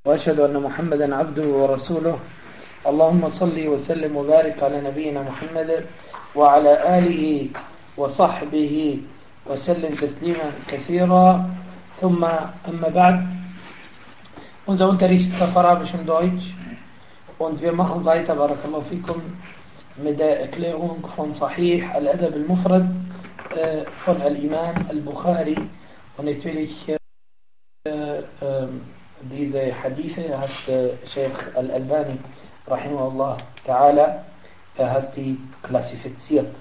وأشهد أن محمدا عبده ورسوله. اللهم صل وسلم وبارك على نبينا محمد وعلى آله وصحبه وسلم تسليما كثيرا. ثم أما بعد. Unser Unterricht ist auf Arabisch und Deutsch und wir machen weiter, Barakallahu fikum, mit der Erklärung von Sahih al-Adab al-Mufrad von Al-Imam al-Bukhari. Und natürlich diese Hadithe hat Sheikh al-Albani rahimahullah ta'ala hat die klassifiziert.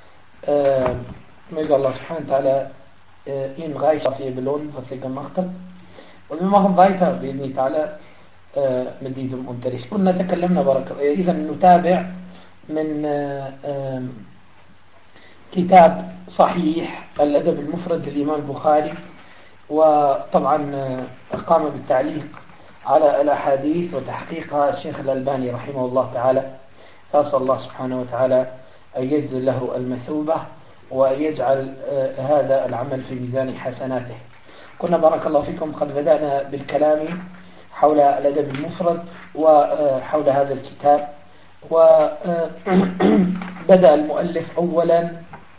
Möge Allah subhanahu wa ta'ala ihn reich dafür belohnen, was er gemacht hat. Und wir machen weiter بإذن الله تعالى من diesem Unterricht. كنا تكلمنا إذا نتابع من كتاب صحيح الأدب المفرد للإمام البخاري، وطبعا قام بالتعليق على الأحاديث وتحقيقها الشيخ الألباني رحمه الله تعالى. فأسأل الله سبحانه وتعالى أن يجزل له المثوبة وأن يجعل هذا العمل في ميزان حسناته. كنا بارك الله فيكم قد بدأنا بالكلام حول الأدب المفرد وحول هذا الكتاب، وبدأ المؤلف أولا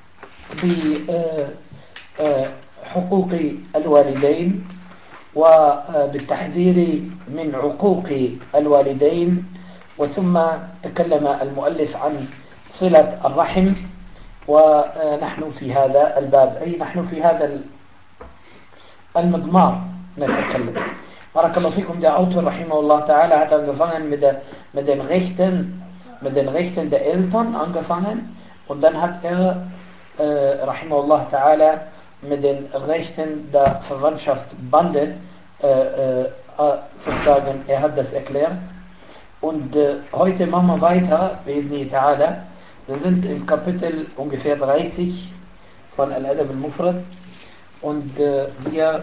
بحقوق الوالدين وبالتحذير من عقوق الوالدين، وثم تكلم المؤلف عن صلة الرحم، ونحن في هذا الباب أي نحن في هذا المضمار نتكلم. بارك الله فيكم. Der Autor rahimahullah ta'ala hat angefangen mit den Rechten der Eltern angefangen, und dann hat er rahimahullah ta'ala mit den Rechten der Verwandtschaftsbande sozusagen, er hat das erklärt. Und heute machen wir weiter بإذن تعالى. Wir sind im Kapitel ungefähr 30 von Al-Adab al-Mufrad und wir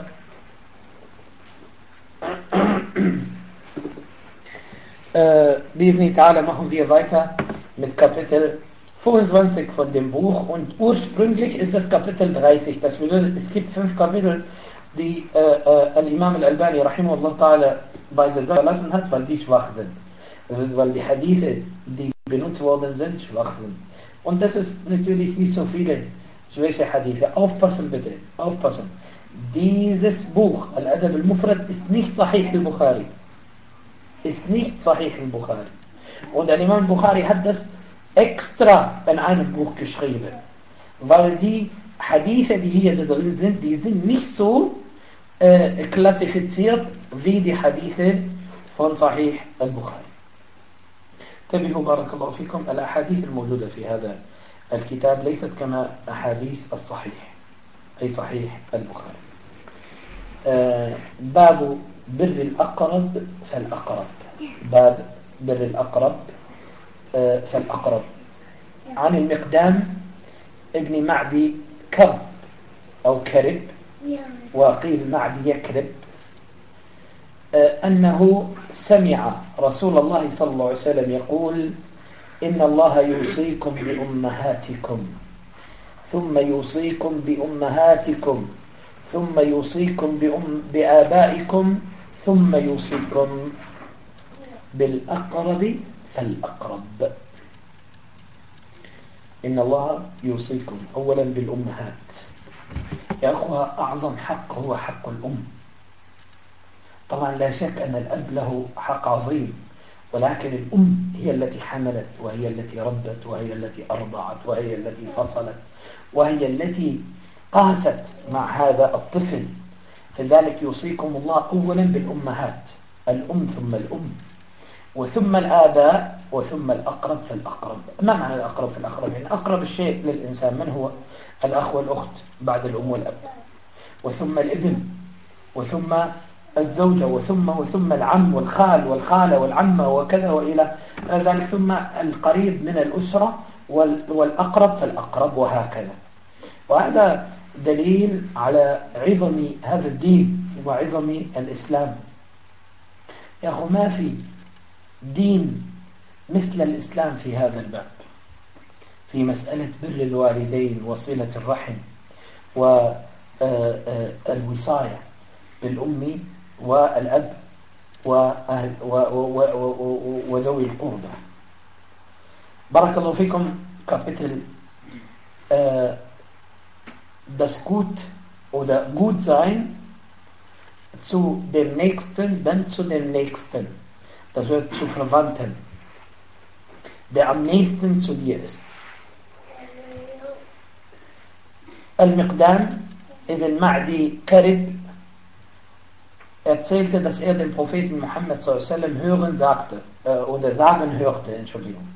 بإذن تعالى machen wir weiter mit Kapitel 25 von dem Buch, und ursprünglich ist das Kapitel 30. Das bedeutet, es gibt 5 Kapitel, die Al-Imam al-Albani rahimahullah ta'ala bei der Sache verlassen hat, weil die schwach sind. Also, weil die Hadithe, die benutzt worden sind, schwach sind. Und das ist natürlich nicht so viele schwäche Hadithe. Aufpassen bitte, aufpassen. Dieses Buch, Al-Adab al-Mufrad, ist nicht Sahih al-Bukhari. Ist nicht Sahih al-Bukhari. Und der Imam al-Bukhari hat das extra in einem Buch geschrieben, weil die Hadithe, die hier drin sind, die sind nicht so klassifiziert wie die Hadithe von Sahih al-Bukhari. انتبهوا بارك الله فيكم. الأحاديث الموجودة في هذا الكتاب ليست كما أحاديث الصحيح أي صحيح البخاري. باب بر الأقرب فالأقرب. باب بر الأقرب فالأقرب. عن المقدام ابن معدي كرب أو كرب، وقيل معدي يكرب، أنه سمع رسول الله صلى الله عليه وسلم يقول: إن الله يوصيكم بأمهاتكم ثم يوصيكم بأمهاتكم ثم يوصيكم بآبائكم ثم يوصيكم بالأقرب فالأقرب. إن الله يوصيكم أولا بالأمهات. يا أخوة، أعظم حق هو حق الأم. طبعا لا شك أن الأب له حق عظيم، ولكن الأم هي التي حملت، وهي التي ربت، وهي التي أرضعت، وهي التي فصلت، وهي التي قاست مع هذا الطفل. لذلك يوصيكم الله أولا بالأمهات، الأم ثم الأم، وثم الآباء، وثم الأقرب فالأقرب. ما معنى الأقرب فالأقرب؟ يعني أقرب الشيء للإنسان من هو؟ الأخ والأخت بعد الأم والأب، وثم الابن، وثم الزوجة، وثم العم والخال والخالة والعمة وكذا وإلى ذلك، ثم القريب من الأسرة والأقرب فالأقرب، وهكذا. وهذا دليل على عظم هذا الدين وعظم الإسلام. يا أخو، ما في دين مثل الإسلام في هذا الباب، في مسألة بر الوالدين وصلة الرحم والوصاية بالأم والأب وذوي القربى. بارك الله فيكم. Kapitel das Gut oder Gutsein zu dem Nächsten, dann zu dem Nächsten. Das wird zu Verwandten, der am nächsten zu dir ist. Al-Miqdam ibn Ma'di Karib erzählte, dass er den Propheten Muhammad s.a.w. hören sagte, oder sagen hörte, Entschuldigung.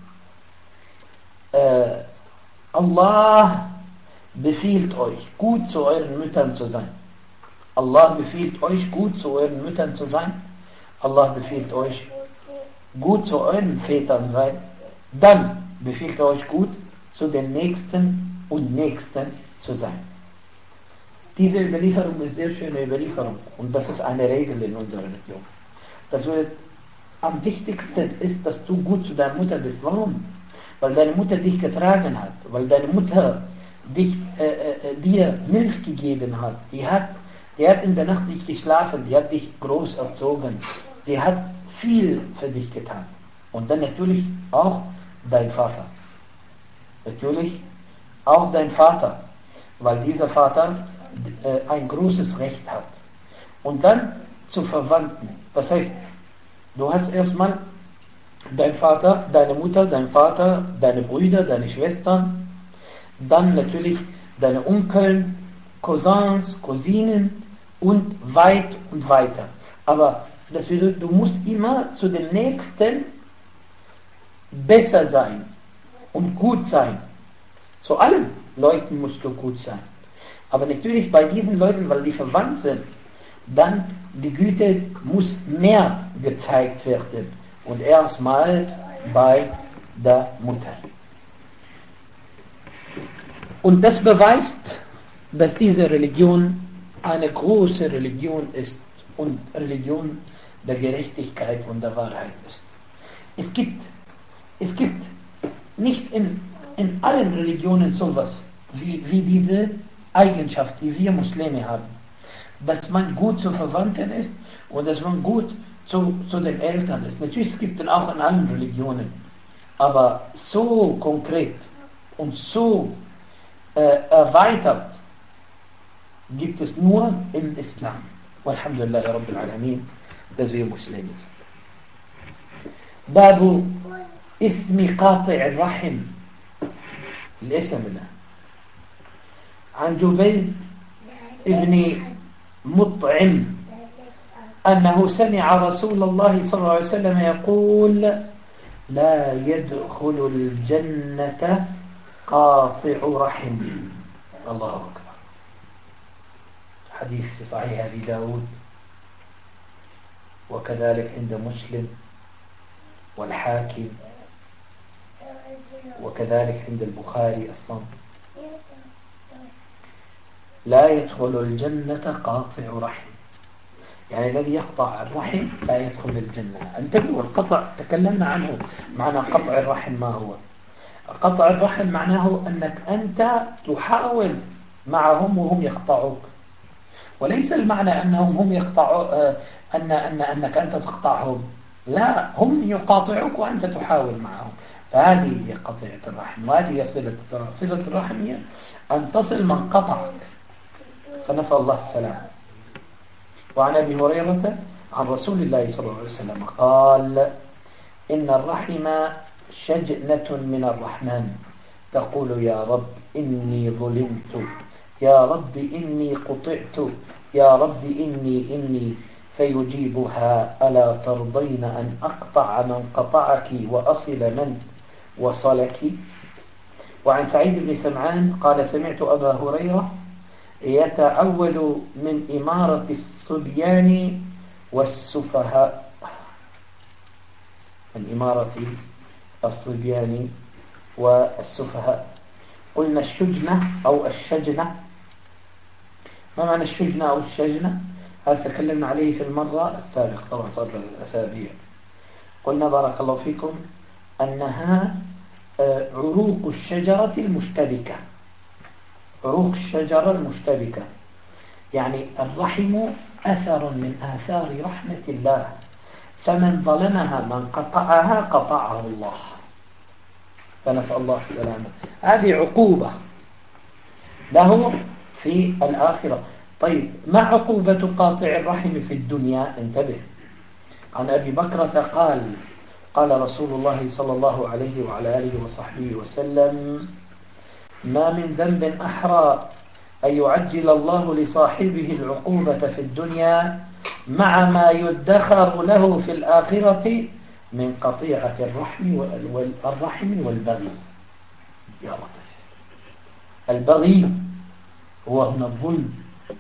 Allah befiehlt euch, gut zu euren Müttern zu sein. Allah befiehlt euch, gut zu euren Müttern zu sein. Allah befiehlt euch, gut zu euren Vätern sein. Dann befiehlt euch, gut zu den Nächsten und Nächsten zu sein. Diese Überlieferung ist sehr schöne Überlieferung und das ist eine Regel in unserer Religion. Das wird am wichtigsten ist, dass du gut zu deiner Mutter bist. Warum? Weil deine Mutter dich getragen hat, weil deine Mutter dir Milch gegeben hat. Die hat in der Nacht nicht geschlafen, die hat dich groß erzogen. Sie hat viel für dich getan. Und dann natürlich auch dein Vater. Natürlich auch dein Vater, weil dieser Vater ein großes Recht hat. Und dann zu Verwandten. Das heißt, du hast erstmal dein Vater, deine Mutter, dein Vater, deine Brüder, deine Schwestern, dann natürlich deine Onkel, Cousins, Cousinen und weit und weiter. Aber das bedeutet, du musst immer zu dem Nächsten besser sein und gut sein. Zu allen Leuten musst du gut sein. Aber natürlich bei diesen Leuten, weil die verwandt sind, dann die Güte muss mehr gezeigt werden. Und erstmal bei der Mutter. Und das beweist, dass diese Religion eine große Religion ist und Religion der Gerechtigkeit und der Wahrheit ist. Es gibt nicht in allen Religionen sowas wie diese Eigenschaft, die wir Muslime haben, dass man gut zu Verwandten ist und dass man gut zu den Eltern ist. Natürlich es gibt es auch in allen Religionen, aber so konkret und so erweitert gibt es nur im Islam. Walhamdulillah Rabbil Alamin, dass wir Muslime sind. Babu Ithmi Qati' al-Rahim, الإثم له. عن جبير ابن مطعم أنه سمع رسول الله صلى الله عليه وسلم يقول: لا يدخل الجنة قاطع رحم. الله أكبر. حديث في صحيح أبي داود وكذلك عند مسلم والحاكم وكذلك عند البخاري أصلا. لا يدخل الجنة قاطع رحم، يعني الذي يقطع الرحم لا يدخل الجنة. انتبهوا، القطع تكلمنا عنه. معنى قطع الرحم ما هو؟ قطع الرحم معناه أنك أنت تحاول معهم وهم يقطعوك، وليس المعنى أنهم هم يقطعوا أنك أنت تقطعهم، لا، هم يقاطعوك وأنت تحاول معهم. فهذه هي قطيعة الرحم، وهذه هي صلة الرحم، هي أن تصل من قطعك، فنسأل الله السلام. وعن أبي هريرة عن رسول الله صلى الله عليه وسلم قال: إن الرحم شجنة من الرحمن تقول: يا رب إني ظلمت، يا رب إني قطعت، يا رب إني، فيجيبها: ألا ترضين أن أقطع من قطعك وأصل من وصلك؟ وعن سعيد بن سمعان قال: سمعت أبا هريرة يتعوذ من إمارة الصبيان والسفهاء، من إمارة الصبيان والسفهاء. قلنا الشجنة أو الشجنة. ما معنى الشجنة أو الشجنة؟ هذا تكلمنا عليه في المرة السابقة، طبعا صار الأسابيع. قلنا بارك الله فيكم أنها عروق الشجرة المشتبكة، عروق الشجرة المشتبكة، يعني الرحم أثر من آثار رحمة الله، فمن ظلمها من قطعها قطعه الله. فنسأل الله السلامة. هذه عقوبة له في الآخرة. طيب ما عقوبة قاطع الرحم في الدنيا؟ انتبه. عن أبي بكرة قال رسول الله صلى الله عليه وعلى آله وصحبه وسلم: ما من ذنب أحرى أن يعجل الله لصاحبه العقوبة في الدنيا مع ما يدخر له في الآخرة من قطيعة الرحم والبغي. يا لطيف. البغي هو هنا الظلم،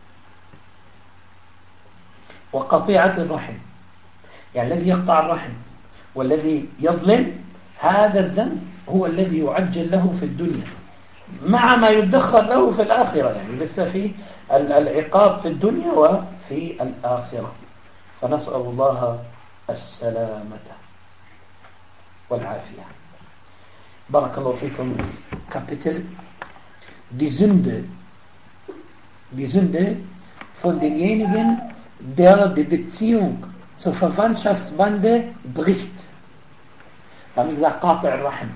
وقطيعة الرحم يعني الذي يقطع الرحم والذي يظلم، هذا الذنب هو الذي يعجل له في الدنيا مع ما يدخر له في الآخرة. يعني لسه في العقاب في الدنيا وفي الآخرة. فنسأل الله السلامة والعافية. بارك الله فيكم. Kapitel die Sünde von demjenigen, der die Beziehung zur Verwandtschaftsbande bricht. Wir haben gesagt, قاطع الرحم.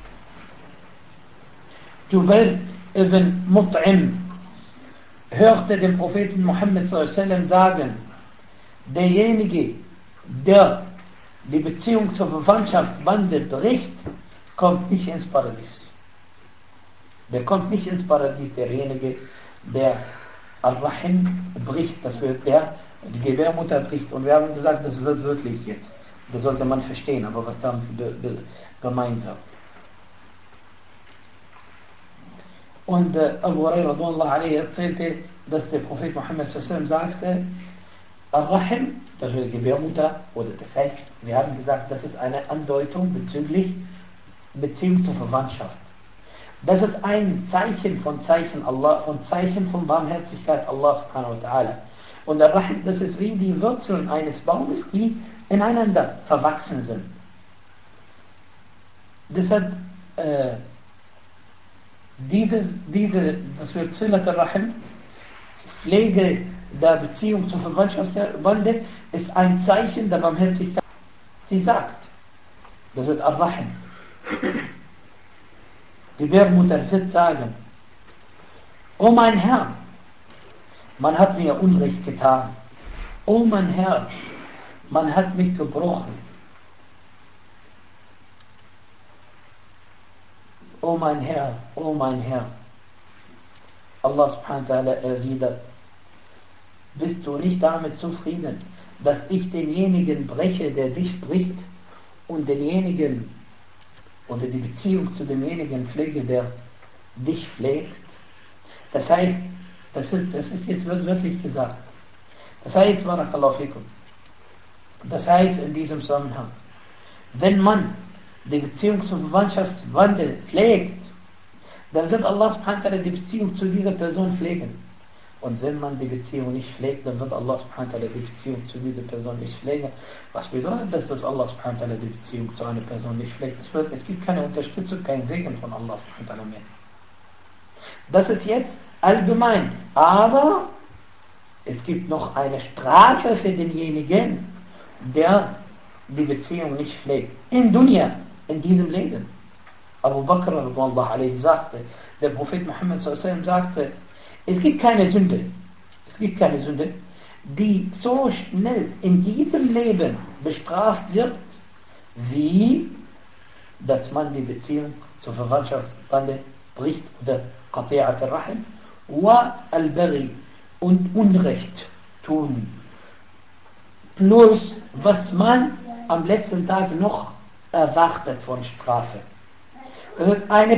Jubair ibn Mut'im hörte den Propheten Muhammad s.a.w. sagen: derjenige, der die Beziehung zur Verwandtschaftsbande bricht, kommt nicht ins Paradies. Der kommt nicht ins Paradies, derjenige, der Al-Rahim bricht, das wird der die Gebärmutter bricht. Und wir haben gesagt, das wird wirklich jetzt. Das sollte man verstehen, aber was damit gemeint wird. Und Abu Hurairah erzählte, dass der Prophet Muhammad s.a.w. sagte: Al-Rahim, das ist die Gebärmutter, oder das heißt, wir haben gesagt, das ist eine Andeutung bezüglich Beziehung zur Verwandtschaft. Das ist ein Zeichen von Zeichen von Barmherzigkeit Allah subhanahu wa ta'ala. Und Al-Rahim, das ist wie die Wurzeln eines Baumes, die ineinander verwachsen sind. Deshalb das wird Silat al-Rahim, Pflege der Beziehung zur Verwandtschaftsbande, ist ein Zeichen der Barmherzigkeit. Sie sagt, das wird Al-Rahim. Die Gebärmutter wird sagen: O mein Herr, man hat mir Unrecht getan. O mein Herr, man hat mich gebrochen. O mein Herr, o mein Herr. Allah subhanahu wa ta'ala erwidert: bist du nicht damit zufrieden, dass ich denjenigen breche, der dich bricht, und denjenigen oder die Beziehung zu demjenigen pflege, der dich pflegt? Das heißt, das ist jetzt wörtlich gesagt. Das heißt, barakallahu fikum, das heißt in diesem Zusammenhang, wenn man die Beziehung zur Verwandtschaftsbande pflegt, dann wird Allah subhanahu wa ta'ala die Beziehung zu dieser Person pflegen. Und wenn man die Beziehung nicht pflegt, dann wird Allah subhanahu wa ta'ala die Beziehung zu dieser Person nicht pflegen. Was bedeutet das, dass Allah subhanahu wa ta'ala die Beziehung zu einer Person nicht pflegt? Das bedeutet, es gibt keine Unterstützung, keinen Segen von Allah subhanahu wa ta'ala mehr. Das ist jetzt allgemein. Aber es gibt noch eine Strafe für denjenigen, der die Beziehung nicht pflegt. In Dunya, in diesem Leben. Abu Bakr sagte, der Prophet Muhammad sagte: es gibt keine Sünde, die so schnell in diesem Leben bestraft wird, wie dass man die Beziehung zur Verwandtschaftsbande bricht, oder Qati'at al-Rahim wa al-Baghi, und Unrecht tun. Plus, was man am letzten Tag noch erwartet von Strafe. Eine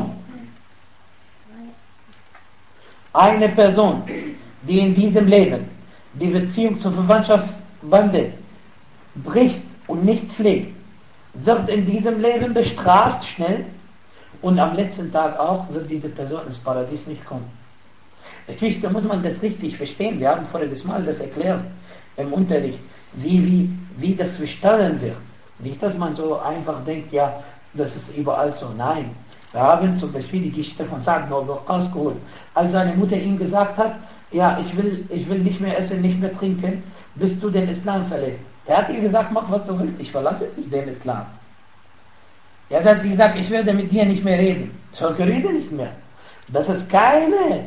Person, die in diesem Leben die Beziehung zur Verwandtschaftsbande bricht und nicht pflegt, wird in diesem Leben bestraft schnell, und am letzten Tag auch wird diese Person ins Paradies nicht kommen. Natürlich, da muss man das richtig verstehen. Wir haben voriges Mal das erklärt im Unterricht, wie das verstanden wird. Nicht, dass man so einfach denkt, ja, das ist überall so. Nein. Wir haben zum Beispiel die Geschichte von Sa'd ibn Abi Waqqas geholt. Als seine Mutter ihm gesagt hat: ja, ich will nicht mehr essen, nicht mehr trinken, bis du den Islam verlässt. Der hat ihr gesagt, mach was du willst, ich verlasse nicht den Islam. Er hat sie gesagt, ich werde mit dir nicht mehr reden. Ich rede nicht mehr. Das ist keine,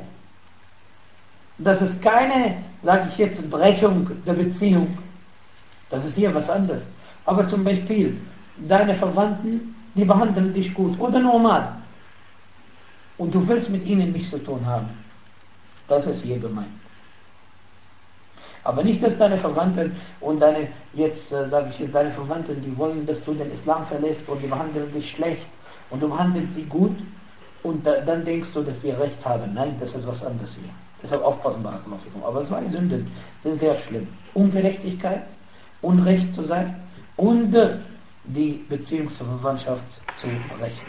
sage ich jetzt, Brechung der Beziehung. Das ist hier was anderes. Aber zum Beispiel, deine Verwandten, die behandeln dich gut oder normal. Und du willst mit ihnen nichts zu tun haben. Das ist hier gemeint. Aber nicht, dass deine Verwandten und deine Verwandten, die wollen, dass du den Islam verlässt und die behandeln dich schlecht und du behandelst sie gut und dann denkst du, dass sie Recht haben. Nein, das ist was anderes hier. Deshalb aufpassen, Barakallahu fikum. Aber zwei Sünden sind sehr schlimm. Ungerechtigkeit, Unrecht zu sein und die Beziehung zur Verwandtschaft zu brechen.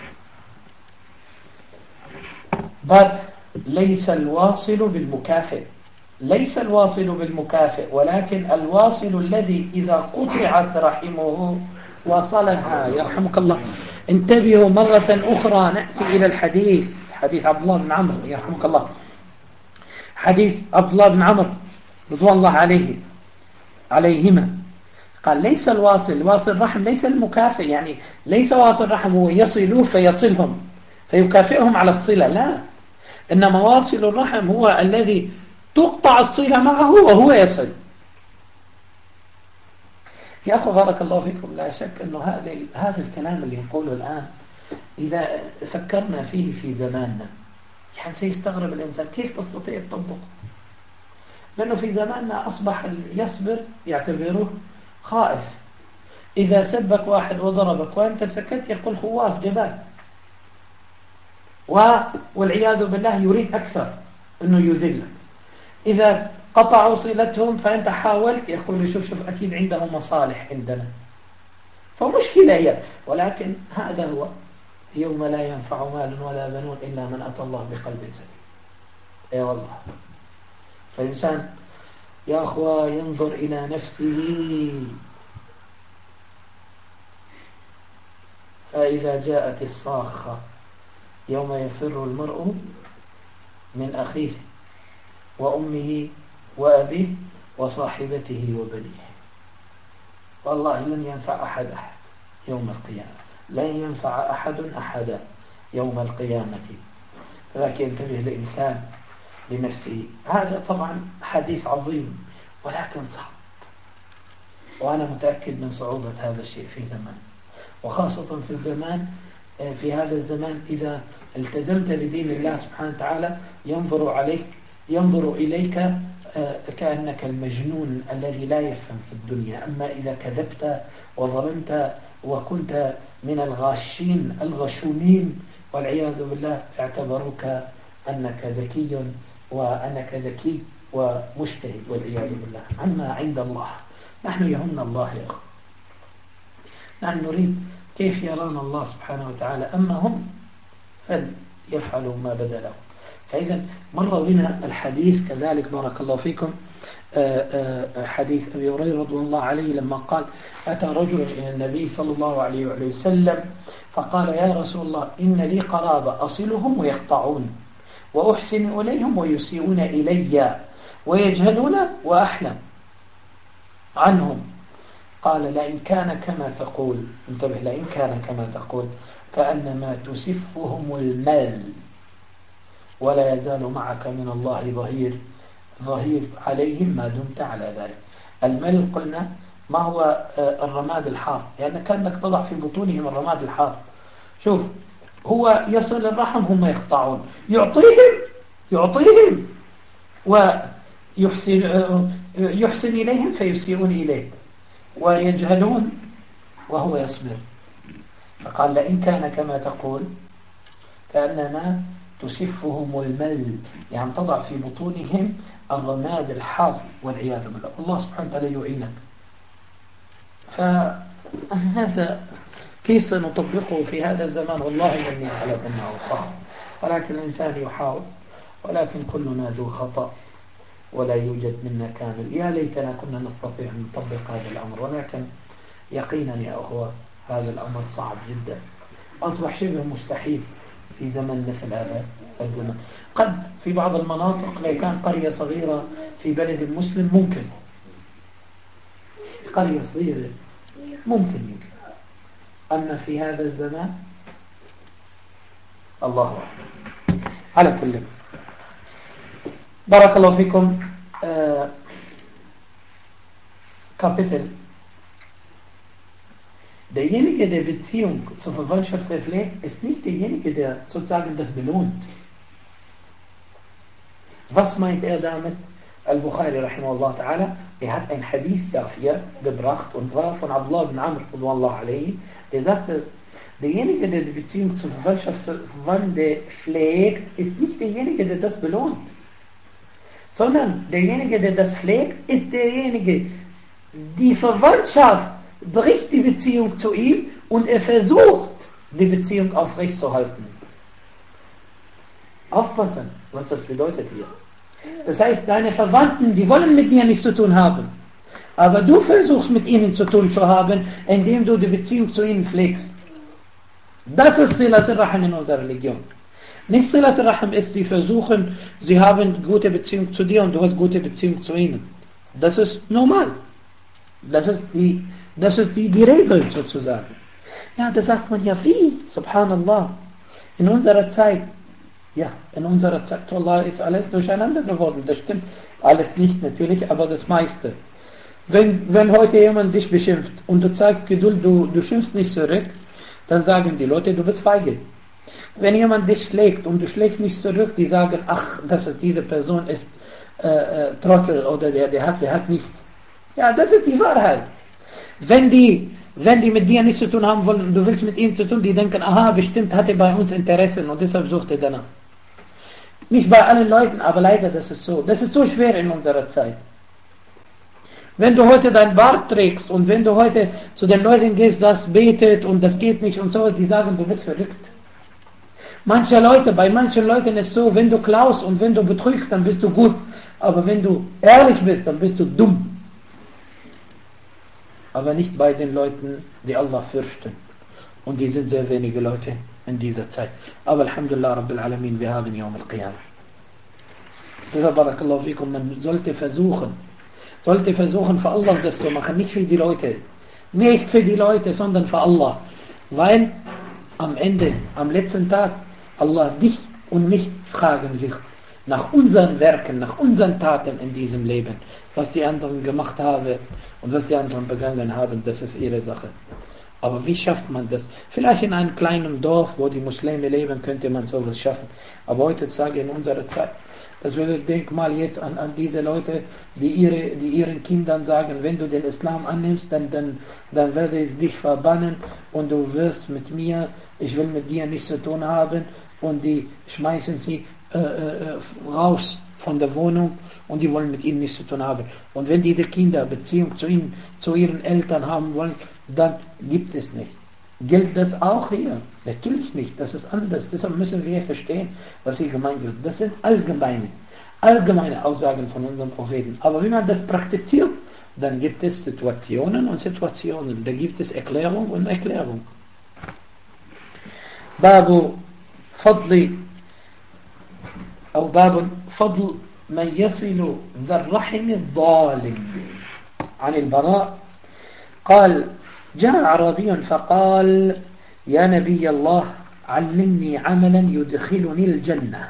Bab ليس الواصل بالمكافئ ليس الواصل بالمكافئ ولكن الواصل الذي إذا قطعت رحمه وصلها يرحمك الله. انتبهوا مرة أخرى نأتي إلى الحديث حديث عبد الله بن عمرو يرحمك الله. حديث عبد الله بن عمرو رضوان الله عليهما قال ليس الواصل واصل رحم ليس المكافئ، يعني ليس واصل رحم هو يصلوه فيصلهم فيكافئهم على الصلة، لا، إنما واصل الرحم هو الذي تقطع الصلة معه وهو يصل. يا أخو بارك الله فيكم، لا شك أنه هذا الكلام اللي نقوله الآن إذا فكرنا فيه في زماننا يعني سيستغرب الإنسان كيف تستطيع تطبقه، لأنه في زماننا أصبح يصبر يعتبره خائف. إذا سبك واحد وضربك وأنت سكت يقول خواف جبان، والعياذ بالله يريد أكثر أنه يذلك. إذا قطعوا صلتهم فأنت حاولت يقول شوف أكيد عندهم مصالح عندنا، فمشكلة هي. ولكن هذا هو يوم لا ينفع مال ولا بنون إلا من أتى الله بقلب سليم. أي والله. فالإنسان يا أخوة ينظر إلى نفسه، فإذا جاءت الصاخة يوم يفر المرء من أخيه وأمه وأبيه وصاحبته وبنيه، والله لن ينفع أحد يوم القيامة، لن ينفع أحدا يوم القيامة. فذلك ينتبه الإنسان لنفسه. هذا طبعا حديث عظيم ولكن صعب، وأنا متأكد من صعوبة هذا الشيء في زمان، وخاصة في هذا الزمان إذا التزمت بدين الله سبحانه وتعالى ينظر إليك كأنك المجنون الذي لا يفهم في الدنيا. أما إذا كذبت وظلمت وكنت من الغاشين الغشومين والعياذ بالله اعتبروك أنك ذكي ومجتهد والعياذ بالله. أما عند الله نحن يهمنا الله يا أخي، نحن نريد كيف يرانا الله سبحانه وتعالى، أما هم فليفعلوا ما بدا لهم. فإذا مر بنا الحديث كذلك بارك الله فيكم حديث أبي هريرة رضي الله عليه لما قال أتى رجل إلى النبي صلى الله عليه وسلم فقال يا رسول الله إن لي قرابة أصلهم ويقطعون وأحسن إليهم ويسيئون إلي ويجهلون وأحلم عنهم. قال لئن كان كما تقول، انتبه، لئن كان كما تقول كأنما تسفهم المال ولا يزال معك من الله ظهير عليهم ما دمت على ذلك. المال قلنا ما هو الرماد الحار، يعني كأنك تضع في بطونهم الرماد الحار. شوف، هو يصل الرحم هم يقطعون، يعطيهم ويحسن إليهم فيسيئون إليه، ويجهلون وهو يصبر. فقال لئن كان كما تقول كأنما تسفهم المل، يعني تضع في بطونهم الرماد الحار والعياذ بالله. الله سبحانه وتعالى يعينك. فهذا كيف سنطبقه في هذا الزمان؟ والله إني أعلم أنه صعب، ولكن الإنسان يحاول، ولكن كلنا ذو خطأ ولا يوجد منا كامل. يا ليتنا كنا نستطيع أن نطبق هذا الأمر، ولكن يقينا يا أخوة هذا الأمر صعب جدا، أصبح شبه مستحيل في زمن مثل هذا الزمن. قد في بعض المناطق لو كان قرية صغيرة في بلد مسلم ممكن، قرية صغيرة ممكن يمكن. أما في هذا الزمان الله أعلم. على كل بارك الله فيكم. Kapitel. Derjenige, der Beziehung zur Verwandtschaft pflegt, ist nicht derjenige, der sozusagen das belohnt. Was meint er damit? Al-Bukhari rahimahullah ta'ala, hat ein Hadith dafür gebracht, und zwar von Abdullah ibn Amr alayhi, der sagte, derjenige, der die Beziehung zur Verwandtschaft pflegt, ist nicht derjenige, der das belohnt, sondern derjenige, der das pflegt, ist derjenige, die Verwandtschaft bricht die Beziehung zu ihm und er versucht, die Beziehung aufrechtzuerhalten. Aufpassen, was das bedeutet hier. Das heißt, deine Verwandten, die wollen mit dir nichts zu tun haben. Aber du versuchst mit ihnen zu tun zu haben, indem du die Beziehung zu ihnen pflegst. Das ist Silat al-Rahim in unserer Religion. Nicht Silat al-Rahim ist, die versuchen, sie haben gute Beziehung zu dir und du hast gute Beziehung zu ihnen. Das ist normal. Das ist die Regel sozusagen. Ja, da sagt man ja, wie? Subhanallah. In unserer Zeit, Allah, ist alles durcheinander geworden. Das stimmt alles nicht natürlich, aber das meiste. Wenn heute jemand dich beschimpft und du zeigst Geduld, du schimpfst nicht zurück, dann sagen die Leute, du bist feige. Wenn jemand dich schlägt und du schlägst nicht zurück, die sagen, ach, diese Person ist Trottel oder der hat nichts. Ja, das ist die Wahrheit. Wenn die mit dir nichts zu tun haben wollen und du willst mit ihnen zu tun, die denken, aha, bestimmt hat er bei uns Interessen und deshalb sucht er danach. Nicht bei allen Leuten, aber leider, das ist so. Das ist so schwer in unserer Zeit. Wenn du heute dein Bart trägst und wenn du heute zu den Leuten gehst, das betet und das geht nicht und so, die sagen, du bist verrückt. Bei manchen Leuten ist es so, wenn du klaust und wenn du betrügst, dann bist du gut. Aber wenn du ehrlich bist, dann bist du dumm. Aber nicht bei den Leuten, die Allah fürchten. Und die sind sehr wenige Leute in dieser Zeit. Aber Alhamdulillah Rabbil Alamin, wir haben Yawm al-Qiyamah. Deshalb barakallahu fikum, man sollte versuchen für Allah das zu machen, nicht für die Leute. Nicht für die Leute, sondern für Allah. Weil am Ende, am letzten Tag, Allah dich und mich fragen wird nach unseren Werken, nach unseren Taten in diesem Leben. Was die anderen gemacht haben und was die anderen begangen haben, das ist ihre Sache. Aber wie schafft man das? Vielleicht in einem kleinen Dorf, wo die Muslime leben, könnte man sowas schaffen. Aber heutzutage in unserer Zeit, das würde, denk mal jetzt an diese Leute, die ihren Kindern sagen, wenn du den Islam annimmst, dann werde ich dich verbannen und du wirst mit mir, ich will mit dir nichts zu tun haben, und die schmeißen sie raus von der Wohnung und die wollen mit ihnen nichts zu tun haben. Und wenn diese Kinder Beziehung zu ihren Eltern haben wollen, dann gibt es nicht. Gilt das auch hier? Natürlich nicht, das ist anders. Deshalb müssen wir verstehen, was hier gemeint wird. Das sind allgemeine Aussagen von unseren Propheten. Aber wenn man das praktiziert, dann gibt es Situationen und Situationen. Da gibt es Erklärung und Erklärung. Babu Fadli أو باب فضل من يصل ذا الرحم الظالم. عن البراء قال جاء أعرابي فقال يا نبي الله علمني عملا يدخلني الجنة.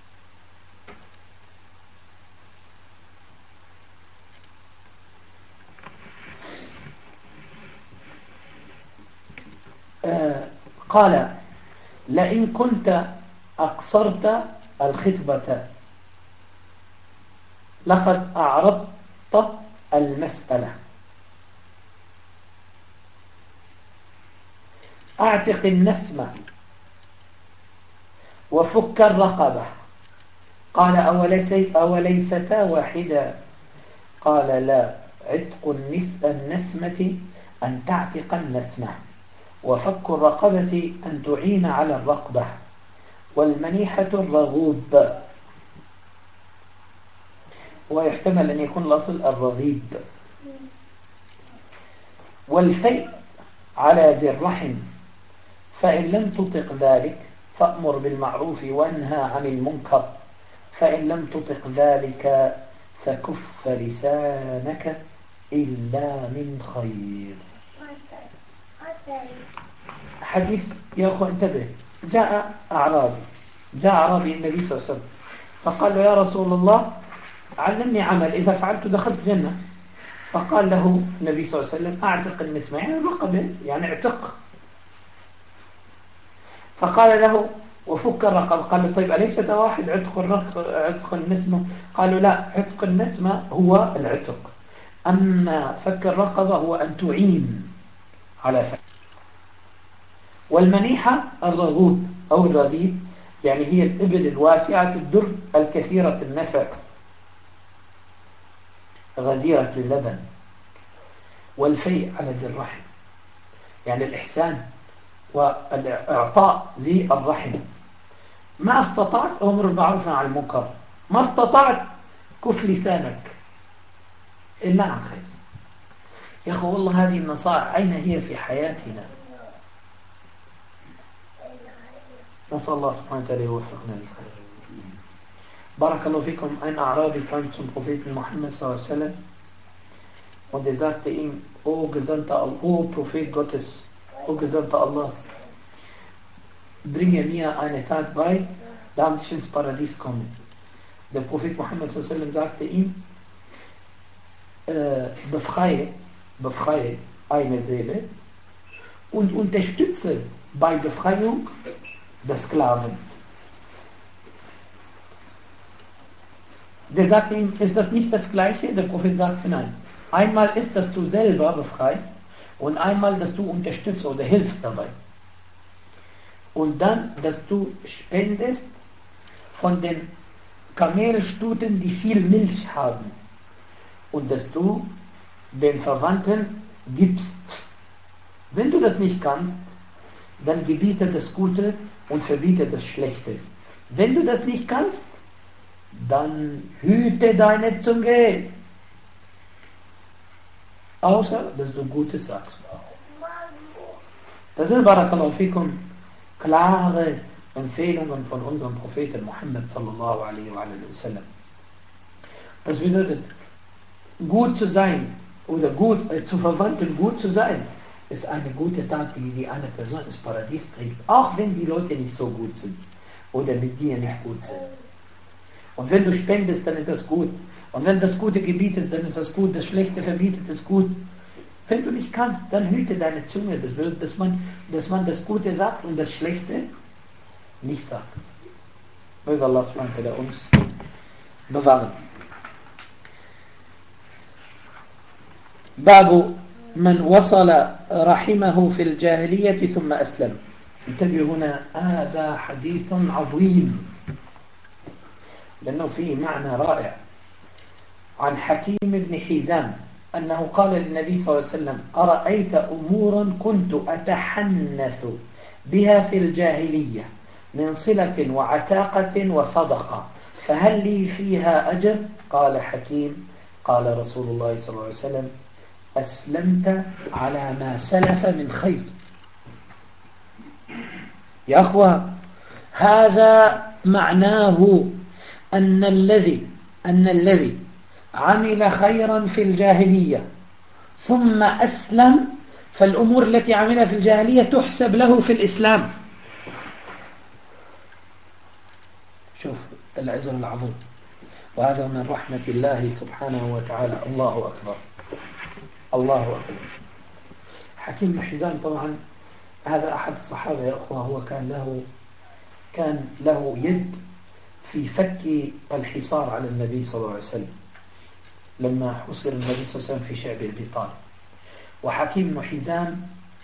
قال لئن كنت أقصرت الخطبة لقد أعرضت المسألة أعتق النسمة وفك الرقبة. قال أوليستا واحدة؟ قال لا، عتق النسمة أن تعتق النسمة، وفك الرقبة أن تعين على الرقبة، والمنيحة الرغوب. ويحتمل أن يكون الأصل الرغيب. والفيء على ذي الرحم، فإن لم تطق ذلك فأمر بالمعروف وانهى عن المنكر، فإن لم تطق ذلك فكف لسانك إلا من خير. حديث يا أخوة انتبه. جاء أعرابي النبي صلى الله عليه وسلم فقال له يا رسول الله علمني عمل إذا فعلت دخلت الجنة. فقال له النبي صلى الله عليه وسلم أعتق النسمة، يعني رقبه، يعني اعتق. فقال له وفك الرقبة. قال له طيب أليس ده واحد عتق النسمة؟ قالوا لا، عتق النسمة هو العتق، أما فك الرقبة هو أن تعين على فك. والمنيحة الرغود أو الرغيب، يعني هي الإبل الواسعة الدر الكثيرة النفع غزيرة اللبن. والفيء على ذي الرحم، يعني الإحسان والإعطاء ذي الرحم. ما استطعت أمر بالمعروف عن المنكر، ما استطعت كف لسانك إلا عن خير. يا أخي والله هذه النصائح أين هي في حياتنا؟ نسأل الله سبحانه وتعالى يوفقنا للخير. بارك الله فيكم. Ein Arabi kam zum Propheten Muhammad s.a.w. und er sagte ihm: O Prophet Gottes, O Gesandter Allahs, bringe mir eine Tat bei, damit ich ins Paradies komme. Der Prophet Muhammad s.a.w. sagte ihm: befreie eine Seele und unterstütze bei Befreiung des Sklaven. Der sagte ihm: ist das nicht das Gleiche? Der Prophet sagte: nein. Einmal ist, dass du selber befreist und einmal, dass du unterstützt oder hilfst dabei. Und dann, dass du spendest von den Kamelstuten, die viel Milch haben. Und dass du den Verwandten gibst. Wenn du das nicht kannst, dann gebiete das Gute und verbiete das Schlechte. Wenn du das nicht kannst, dann hüte deine Zunge, außer dass du Gutes sagst. Das sind, barakallahu fikum, klare Empfehlungen von unserem Propheten Muhammad sallallahu alaihi wa sallam. Das bedeutet, gut zu sein oder zu Verwandten gut zu sein, ist eine gute Tat, die eine Person ins Paradies bringt, auch wenn die Leute nicht so gut sind oder mit dir nicht gut sind. Und wenn du spendest, dann ist das gut. Und wenn das Gute gebietest, dann ist das gut. Das Schlechte verbietet, ist gut. Wenn du nicht kannst, dann hüte deine Zunge. Das bedeutet, dass man das Gute sagt und das Schlechte nicht sagt. Möge Allah subhanahu wa ta'ala uns bewahren. باب من وصل رحمه في الجاهلية ثم أسلم. انتبهوا هنا، هذا حديث عظيم لأنه فيه معنى رائع. عن حكيم بن حزام أنه قال للنبي صلى الله عليه وسلم: أرأيت أمورا كنت أتحنث بها في الجاهلية من صلة وعتاقة وصدقة، فهل لي فيها أجر؟ قال حكيم: قال رسول الله صلى الله عليه وسلم: أسلمت على ما سلف من خير. يا أخوة، هذا معناه أن الذي عمل خيرا في الجاهلية ثم أسلم، فالأمور التي عملها في الجاهلية تحسب له في الإسلام. شوف الأجر العظيم، وهذا من رحمة الله سبحانه وتعالى. الله أكبر، الله أكبر. حكيم بن حزام طبعا هذا أحد الصحابة يا أخوة، هو كان له يد في فك الحصار على النبي صلى الله عليه وسلم لما حصر النبي صلى الله عليه وسلم في شعب أبي طالب. وحكيم بن حزام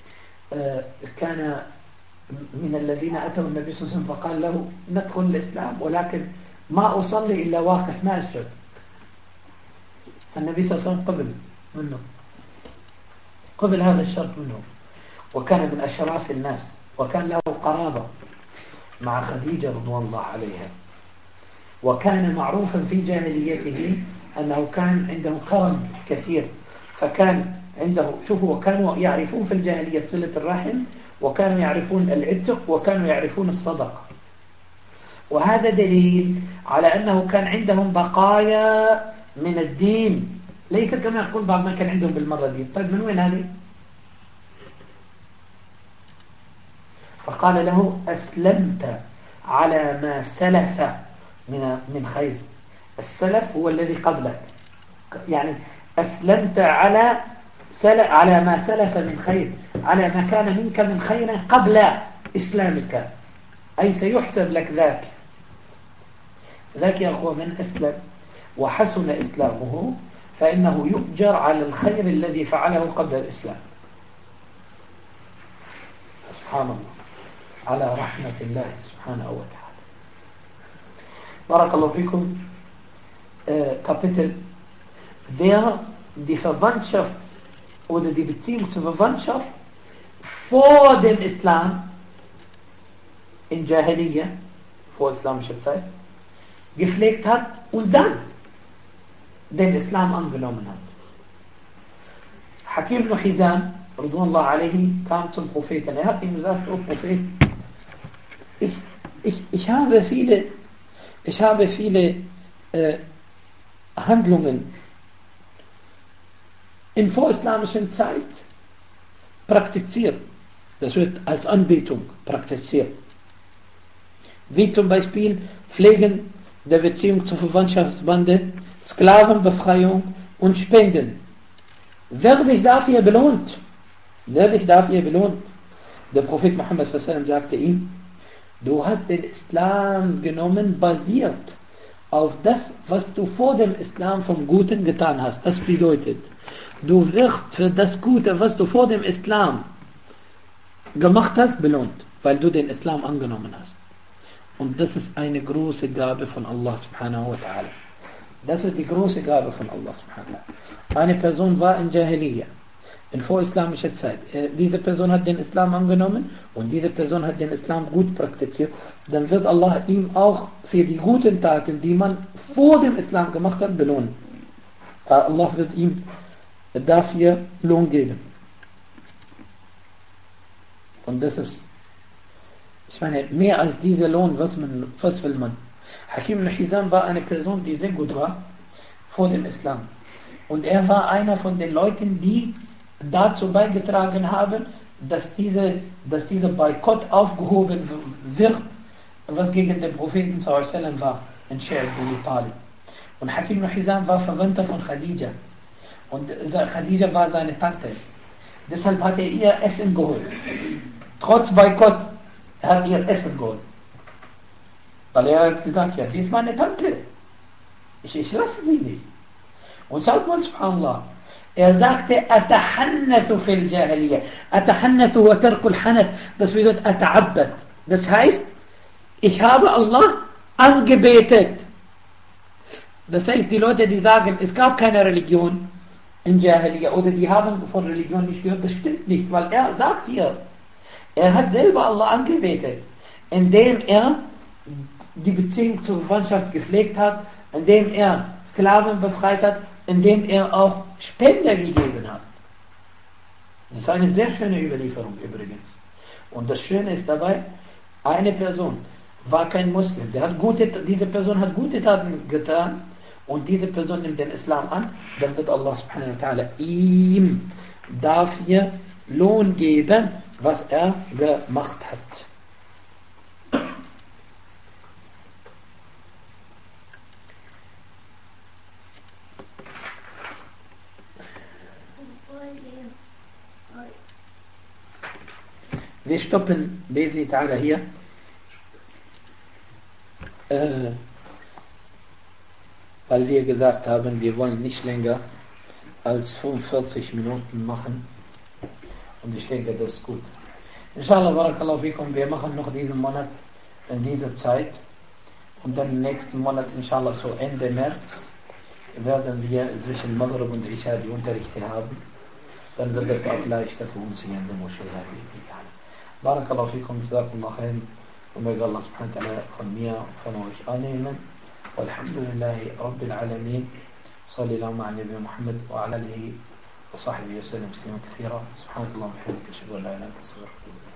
كان من الذين أتوا النبي صلى الله عليه وسلم فقال له: ندخل الإسلام ولكن ما أصلي إلا واقف، ما أسجد. فالنبي صلى الله عليه وسلم قبل هذا الشرط منه، وكان من أشراف الناس، وكان له قرابة مع خديجة رضوان الله عليها، وكان معروفا في جاهليته أنه كان عنده كرم كثير. فكان عنده، شوفوا، وكانوا يعرفون في الجاهلية صلة الرحم، وكانوا يعرفون العتق، وكانوا يعرفون الصدقة. وهذا دليل على أنه كان عندهم بقايا من الدين ليس كما يقول بعض ما كان عندهم بالمرة دي. طيب من وين هذه؟ فقال له أسلمت على ما سلف من خير. السلف هو الذي قبلك، يعني أسلمت على ما سلف من خير، على ما كان منك من خير قبل إسلامك، أي سيحسب لك ذاك يا أخوة من أسلم وحسن إسلامه فإنه يؤجر على الخير الذي فعله قبل الإسلام. سبحان الله، على رحمة الله سبحانه وتعالى. بارك الله فيكم. Kapitel wer die Verwandtschaft oder die Beziehung zur Verwandtschaft vor dem Islam in Jahiliyyah, vor islamischer Zeit, gepflegt hat und dann den Islam angenommen hat. Hakim ibn Hizam, Ridwanullah alayhi, kam zum Propheten. Er hat ihm gesagt, oh Prophet, ich habe viele Handlungen in vorislamischen Zeit praktiziert. Das wird als Anbetung praktiziert. Wie zum Beispiel Pflegen der Beziehung zur Verwandtschaftsbande, Sklavenbefreiung und Spenden. Werde ich dafür belohnt? Der Prophet Muhammad sagte ihm, du hast den Islam genommen basiert auf das, was du vor dem Islam vom Guten getan hast. Das bedeutet, du wirst für das Gute, was du vor dem Islam gemacht hast, belohnt, weil du den Islam angenommen hast. Und das ist eine große Gabe von Allah subhanahu wa ta'ala. Das ist die große Gabe von Allah subhanahu wa ta'ala. Eine Person war in Jahiliyyah, in vorislamischer Zeit. Diese Person hat den Islam angenommen und diese Person hat den Islam gut praktiziert. Dann wird Allah ihm auch für die guten Taten, die man vor dem Islam gemacht hat, belohnen. Allah wird ihm dafür Lohn geben. Und das ist, ich meine, mehr als dieser Lohn, was will man? Hakim ibn Hizam war eine Person, die sehr gut war vor dem Islam. Und er war einer von den Leuten, die dazu beigetragen haben, dass dieser Boykott aufgehoben wird, was gegen den Propheten sallam war, in Shi'r ibn Talib. Und Hakim ibn Hizam war Verwandter von Khadija. Und Khadija war seine Tante. Deshalb hat er ihr Essen geholt. Trotz Boykott, er hat ihr Essen geholt. Weil er hat gesagt, ja, sie ist meine Tante. Ich lasse sie nicht. Und schaut mal, subhanallah, er sagte, atahannathu fil Jahiliyyah. Atahannathu wa tarkul hanath. Das bedeutet ata'abbad. Das heißt, ich habe Allah angebetet. Das heißt, die Leute, die sagen, es gab keine Religion in Jahiliyyah oder die haben von Religion nicht gehört, das stimmt nicht, weil er sagt hier, er hat selber Allah angebetet, indem er die Beziehung zur Verwandtschaft gepflegt hat, indem er Sklaven befreit hat, indem er auch Spender gegeben hat. Das ist eine sehr schöne Überlieferung übrigens. Und das Schöne ist dabei, eine Person war kein Muslim, diese Person hat gute Taten getan und diese Person nimmt den Islam an, dann wird Allah subhanahu wa ta'ala ihm dafür Lohn geben, was er gemacht hat. Wir stoppen Bezi Ta'ala hier. Weil wir gesagt haben, wir wollen nicht länger als 45 Minuten machen. Und ich denke, das ist gut. Inshallah, barakallahu fikum, wir machen noch diesen Monat in dieser Zeit. Und dann im nächsten Monat, inshallah, so Ende März, werden wir zwischen Maghrib und Isha die Unterrichte haben. Dann wird das auch leichter für uns hier in der Moschee sein. Barakallahu fikum, jazakumullah khairan. Und möge Allah subhanahu wa ta'ala von mir und von euch annehmen. Walhamdulillahi Rabbil Alamin. Sallallahu ala Nabi Muhammad wa ala alihi wa sahbihi wa sallam taslima kathira. Subhanakallah wa bihamdika, ashhadu an la ilaha illa anta astaghfiruka wa atubu ilayk.